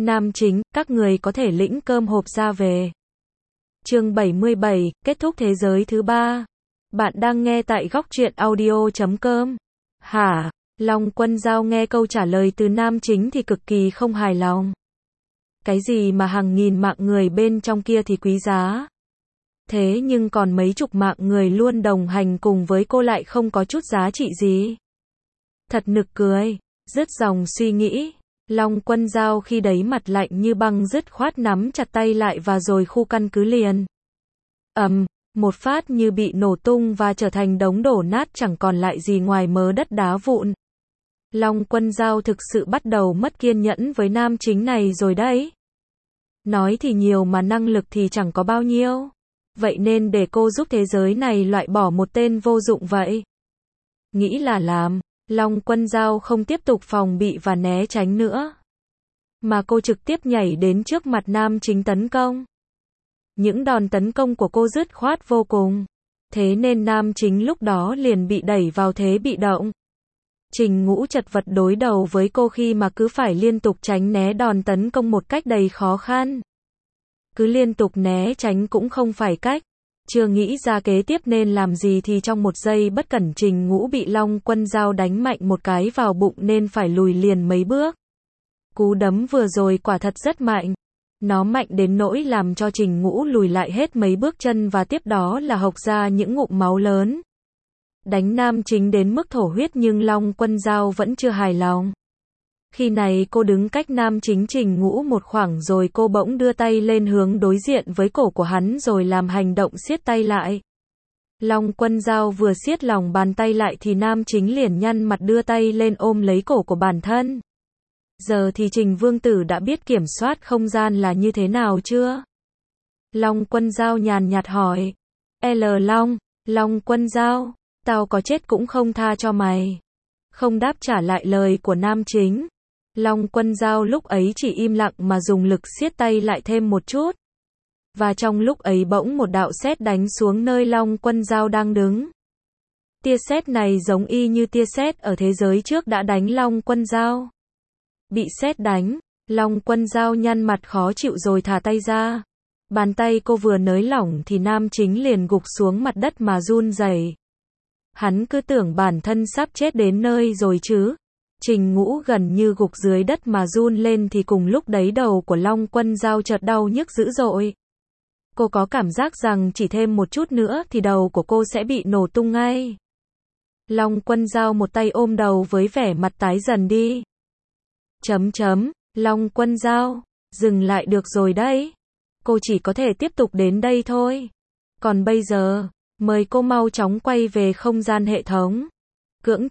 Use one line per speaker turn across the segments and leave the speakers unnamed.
Nam chính, các người có thể lĩnh cơm hộp ra về. Chương 77, kết thúc thế giới thứ 3. Bạn đang nghe tại góc truyện audio.com. Hả? Long Quân Dao nghe câu trả lời từ nam chính thì cực kỳ không hài lòng. Cái gì mà hàng nghìn mạng người bên trong kia thì quý giá. Thế nhưng còn mấy chục mạng người luôn đồng hành cùng với cô lại không có chút giá trị gì. Thật nực cười. Dứt dòng suy nghĩ, Long Quân Dao khi đấy mặt lạnh như băng dứt khoát nắm chặt tay lại và rồi khu căn cứ liền. Một phát như bị nổ tung và trở thành đống đổ nát chẳng còn lại gì ngoài mớ đất đá vụn. Long Quân Dao thực sự bắt đầu mất kiên nhẫn với nam chính này rồi đấy. Nói thì nhiều mà năng lực thì chẳng có bao nhiêu. Vậy nên để cô giúp thế giới này loại bỏ một tên vô dụng vậy. Nghĩ là làm, Long Quân Dao không tiếp tục phòng bị và né tránh nữa. Mà cô trực tiếp nhảy đến trước mặt nam chính tấn công. Những đòn tấn công của cô dứt khoát vô cùng. Thế nên nam chính lúc đó liền bị đẩy vào thế bị động. Trình Ngũ chật vật đối đầu với cô khi mà cứ phải liên tục tránh né đòn tấn công một cách đầy khó khăn. Cứ liên tục né tránh cũng không phải cách. Chưa nghĩ ra kế tiếp nên làm gì thì trong một giây bất cẩn Trình Ngũ bị Long Quân Dao đánh mạnh một cái vào bụng nên phải lùi liền mấy bước. Cú đấm vừa rồi quả thật rất mạnh. Nó mạnh đến nỗi làm cho Trình Ngũ lùi lại hết mấy bước chân và tiếp đó là hộc ra những ngụm máu lớn. Đánh nam chính đến mức thổ huyết nhưng Long Quân Dao vẫn chưa hài lòng. Khi này cô đứng cách nam chính Trình Ngũ một khoảng rồi cô bỗng đưa tay lên hướng đối diện với cổ của hắn rồi làm hành động siết tay lại. Long Quân Dao vừa siết lòng bàn tay lại thì nam chính liền nhăn mặt đưa tay lên ôm lấy cổ của bản thân. Giờ thì Trình Vương Tử đã biết kiểm soát không gian là như thế nào chưa? Long Quân Dao nhàn nhạt hỏi. Long Quân Dao, tao có chết cũng không tha cho mày. Không đáp trả lại lời của nam chính. Long Quân Dao lúc ấy chỉ im lặng mà dùng lực siết tay lại thêm một chút. Và trong lúc ấy bỗng một đạo sét đánh xuống nơi Long Quân Dao đang đứng. Tia sét này giống y như tia sét ở thế giới trước đã đánh Long Quân Dao. Bị sét đánh, Long Quân Dao nhăn mặt khó chịu rồi thả tay ra. Bàn tay cô vừa nới lỏng thì nam chính liền gục xuống mặt đất mà run rẩy. Hắn cứ tưởng bản thân sắp chết đến nơi rồi chứ. Trình Ngũ gần như gục dưới đất mà run lên thì cùng lúc đấy đầu của Long Quân Dao chợt đau nhức dữ dội. Cô có cảm giác rằng chỉ thêm một chút nữa thì đầu của cô sẽ bị nổ tung ngay. Long Quân Dao một tay ôm đầu với vẻ mặt tái dần đi. Long Quân Dao, dừng lại được rồi đấy. Cô chỉ có thể tiếp tục đến đây thôi. Còn bây giờ, mời cô mau chóng quay về không gian hệ thống. Cưỡng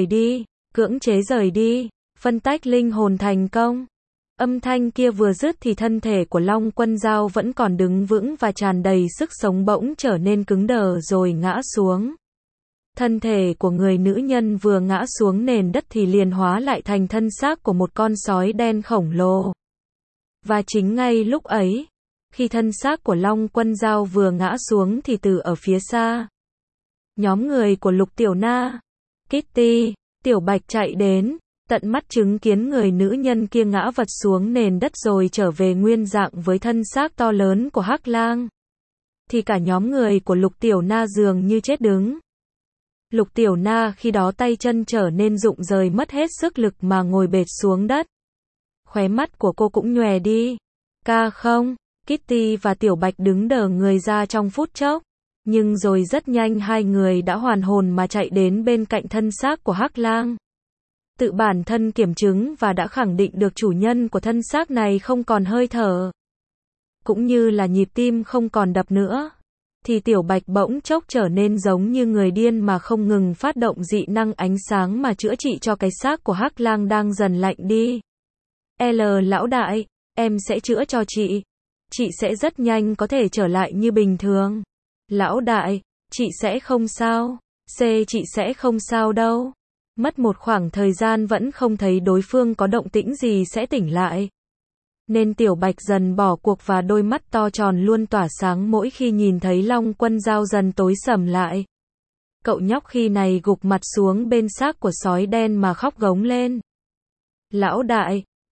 chế rời đi, phân tách linh hồn thành công. Âm thanh kia vừa dứt thì thân thể của Long Quân Dao vẫn còn đứng vững và tràn đầy sức sống bỗng trở nên cứng đờ rồi ngã xuống. Thân thể của người nữ nhân vừa ngã xuống nền đất thì liền hóa lại thành thân xác của một con sói đen khổng lồ. Và chính ngay lúc ấy, khi thân xác của Long Quân Dao vừa ngã xuống thì từ ở phía xa, nhóm người của Lục Tiểu Na, Kitty, Tiểu Bạch chạy đến, tận mắt chứng kiến người nữ nhân kia ngã vật xuống nền đất rồi trở về nguyên dạng với thân xác to lớn của Hắc Lang. Thì cả nhóm người của Lục Tiểu Na dường như chết đứng. Lục Tiểu Na khi đó tay chân trở nên rụng rời mất hết sức lực mà ngồi bệt xuống đất. Khóe mắt của cô cũng nhòe đi. Không, Kitty và Tiểu Bạch đứng đờ người ra trong phút chốc. Nhưng rồi rất nhanh hai người đã hoàn hồn mà chạy đến bên cạnh thân xác của Hắc Lang. Tự bản thân kiểm chứng và đã khẳng định được chủ nhân của thân xác này không còn hơi thở. Cũng như là nhịp tim không còn đập nữa. Thì Tiểu Bạch bỗng chốc trở nên giống như người điên mà không ngừng phát động dị năng ánh sáng mà chữa trị cho cái xác của Hắc Lang đang dần lạnh đi. Lão đại, em sẽ chữa cho chị. Chị sẽ rất nhanh có thể trở lại như bình thường. Lão đại, chị sẽ không sao. Chị sẽ không sao đâu. Mất một khoảng thời gian vẫn không thấy đối phương có động tĩnh gì sẽ tỉnh lại. Nên Tiểu Bạch dần bỏ cuộc và đôi mắt to tròn luôn tỏa sáng mỗi khi nhìn thấy Long Quân Dao dần tối sầm lại. Cậu nhóc khi này gục mặt xuống bên xác của sói đen mà khóc gống lên. Lão đại,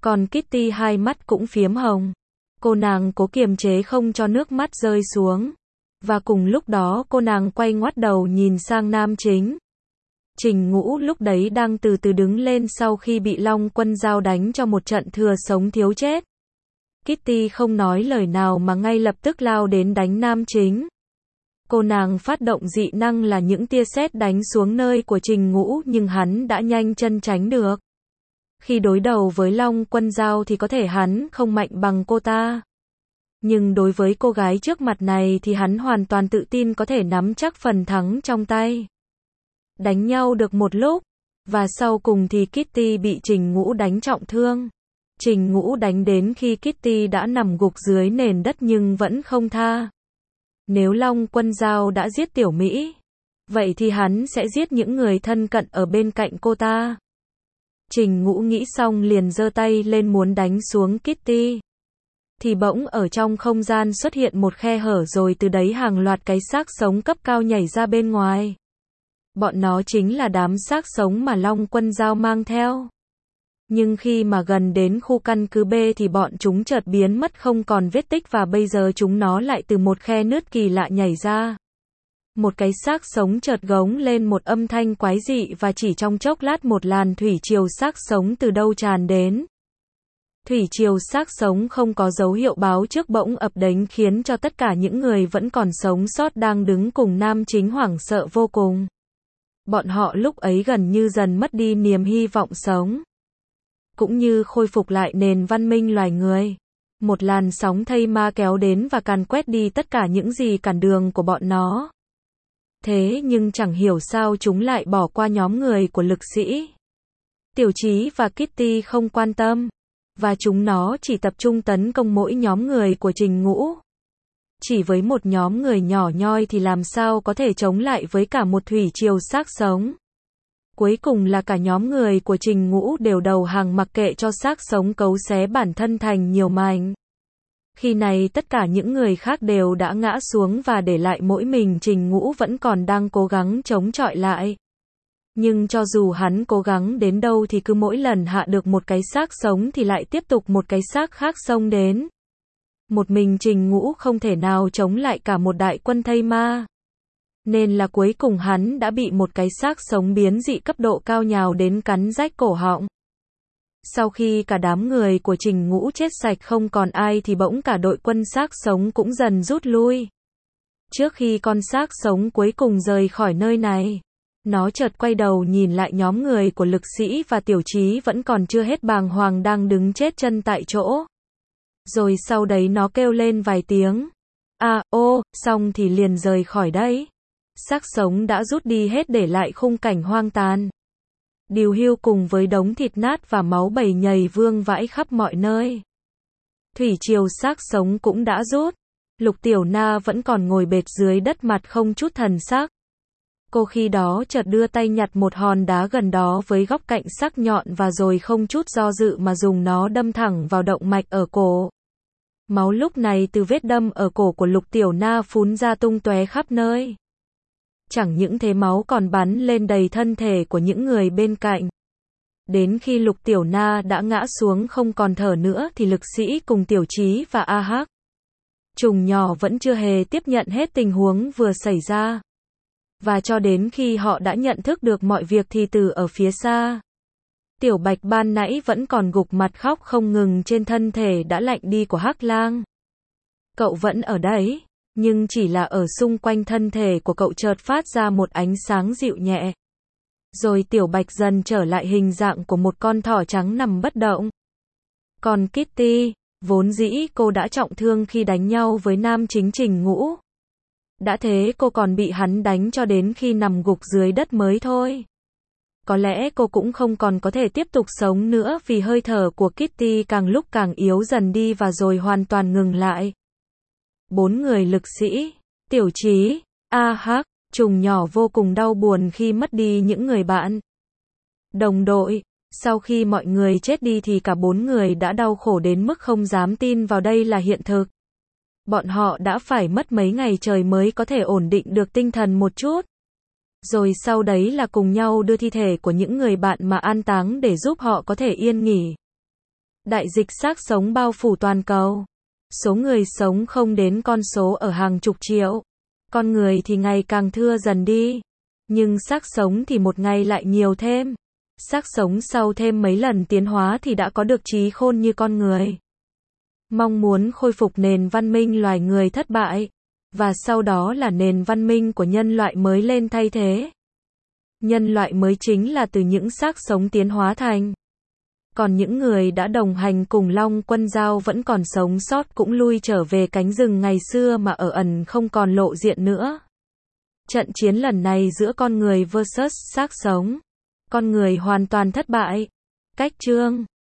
Còn Kitty hai mắt cũng phiếm hồng. Cô nàng cố kiềm chế không cho nước mắt rơi xuống. Và cùng lúc đó cô nàng quay ngoắt đầu nhìn sang nam chính. Trình Ngũ lúc đấy đang từ từ đứng lên sau khi bị Long Quân Dao đánh cho một trận thừa sống thiếu chết. Kitty không nói lời nào mà ngay lập tức lao đến đánh nam chính. Cô nàng phát động dị năng là những tia sét đánh xuống nơi của Trình Ngũ nhưng hắn đã nhanh chân tránh được. Khi đối đầu với Long Quân Dao thì có thể hắn không mạnh bằng cô ta. Nhưng đối với cô gái trước mặt này thì hắn hoàn toàn tự tin có thể nắm chắc phần thắng trong tay. Đánh nhau được một lúc, và sau cùng thì Kitty bị Trình Ngũ đánh trọng thương. Trình Ngũ đánh đến khi Kitty đã nằm gục dưới nền đất nhưng vẫn không tha. Nếu Long Quân Dao đã giết Tiểu Mỹ, vậy thì hắn sẽ giết những người thân cận ở bên cạnh cô ta. Trình Ngũ nghĩ xong liền giơ tay lên muốn đánh xuống Kitty. Thì bỗng ở trong không gian xuất hiện một khe hở rồi từ đấy hàng loạt cái xác sống cấp cao nhảy ra bên ngoài. Bọn nó chính là đám xác sống mà Long Quân Dao mang theo. Nhưng khi mà gần đến khu căn cứ B thì bọn chúng chợt biến mất không còn vết tích và bây giờ chúng nó lại từ một khe nứt kỳ lạ nhảy ra. Một cái xác sống chợt gống lên một âm thanh quái dị và chỉ trong chốc lát một làn thủy triều xác sống từ đâu tràn đến. Thủy triều xác sống không có dấu hiệu báo trước bỗng ập đến khiến cho tất cả những người vẫn còn sống sót đang đứng cùng nam chính hoảng sợ vô cùng. Bọn họ lúc ấy gần như dần mất đi niềm hy vọng sống. Cũng như khôi phục lại nền văn minh loài người. Một làn sóng thây ma kéo đến và càn quét đi tất cả những gì cản đường của bọn nó. Thế nhưng chẳng hiểu sao chúng lại bỏ qua nhóm người của lực sĩ. Tiểu Chí và Kitty không quan tâm. Và chúng nó chỉ tập trung tấn công mỗi nhóm người của Trình Ngũ. Chỉ với một nhóm người nhỏ nhoi thì làm sao có thể chống lại với cả một thủy triều xác sống. Cuối cùng là cả nhóm người của Trình Ngũ đều đầu hàng mặc kệ cho xác sống cấu xé bản thân thành nhiều mảnh. Khi này tất cả những người khác đều đã ngã xuống và để lại mỗi mình Trình Ngũ vẫn còn đang cố gắng chống chọi lại. Nhưng cho dù hắn cố gắng đến đâu thì cứ mỗi lần hạ được một cái xác sống thì lại tiếp tục một cái xác khác xông đến. Một mình Trình Ngũ không thể nào chống lại cả một đại quân thây ma. Nên là cuối cùng hắn đã bị một cái xác sống biến dị cấp độ cao nhào đến cắn rách cổ họng. Sau khi cả đám người của Trình Ngũ chết sạch không còn ai thì bỗng cả đội quân xác sống cũng dần rút lui. Trước khi con xác sống cuối cùng rời khỏi nơi này, nó chợt quay đầu nhìn lại nhóm người của lực sĩ và Tiểu Chí vẫn còn chưa hết bàng hoàng đang đứng chết chân tại chỗ. Rồi sau đấy nó kêu lên vài tiếng. Xong thì liền rời khỏi đấy. Xác sống đã rút đi hết để lại khung cảnh hoang tàn. Điều hưu cùng với đống thịt nát và máu bầy nhầy vương vãi khắp mọi nơi. Thủy triều xác sống cũng đã rút. Lục Tiểu Na vẫn còn ngồi bệt dưới đất mặt không chút thần sắc. Cô khi đó chợt đưa tay nhặt một hòn đá gần đó với góc cạnh sắc nhọn và rồi không chút do dự mà dùng nó đâm thẳng vào động mạch ở cổ. Máu lúc này từ vết đâm ở cổ của Lục Tiểu Na phún ra tung tóe khắp nơi. Chẳng những thế máu còn bắn lên đầy thân thể của những người bên cạnh. Đến khi Lục Tiểu Na đã ngã xuống không còn thở nữa thì lực sĩ cùng Tiểu Chí và A Hắc Trùng nhỏ vẫn chưa hề tiếp nhận hết tình huống vừa xảy ra. Và cho đến khi họ đã nhận thức được mọi việc thì từ ở phía xa, Tiểu Bạch ban nãy vẫn còn gục mặt khóc không ngừng trên thân thể đã lạnh đi của Hắc Lang. Cậu vẫn ở đấy, nhưng chỉ là ở xung quanh thân thể của cậu chợt phát ra một ánh sáng dịu nhẹ. Rồi Tiểu Bạch dần trở lại hình dạng của một con thỏ trắng nằm bất động. Còn Kitty, vốn dĩ cô đã trọng thương khi đánh nhau với nam chính Trình Ngũ. Đã thế cô còn bị hắn đánh cho đến khi nằm gục dưới đất mới thôi. Có lẽ cô cũng không còn có thể tiếp tục sống nữa vì hơi thở của Kitty càng lúc càng yếu dần đi và rồi hoàn toàn ngừng lại. 4 người lực sĩ, Tiểu Chí, A Hắc, Trùng nhỏ vô cùng đau buồn khi mất đi những người bạn. Đồng đội, sau khi mọi người chết đi thì cả 4 người đã đau khổ đến mức không dám tin vào đây là hiện thực. Bọn họ đã phải mất mấy ngày trời mới có thể ổn định được tinh thần một chút. Rồi sau đấy là cùng nhau đưa thi thể của những người bạn mà an táng để giúp họ có thể yên nghỉ. Đại dịch xác sống bao phủ toàn cầu. Số người sống không đến con số ở hàng chục triệu. Con người thì ngày càng thưa dần đi. Nhưng xác sống thì một ngày lại nhiều thêm. Xác sống sau thêm mấy lần tiến hóa thì đã có được trí khôn như con người. Mong muốn khôi phục nền văn minh loài người thất bại. Và sau đó là nền văn minh của nhân loại mới lên thay thế. Nhân loại mới chính là từ những xác sống tiến hóa thành. Còn những người đã đồng hành cùng Long Quân Dao vẫn còn sống sót cũng lui trở về cánh rừng ngày xưa mà ở ẩn không còn lộ diện nữa. Trận chiến lần này giữa con người vs xác sống. Con người hoàn toàn thất bại. Cách chương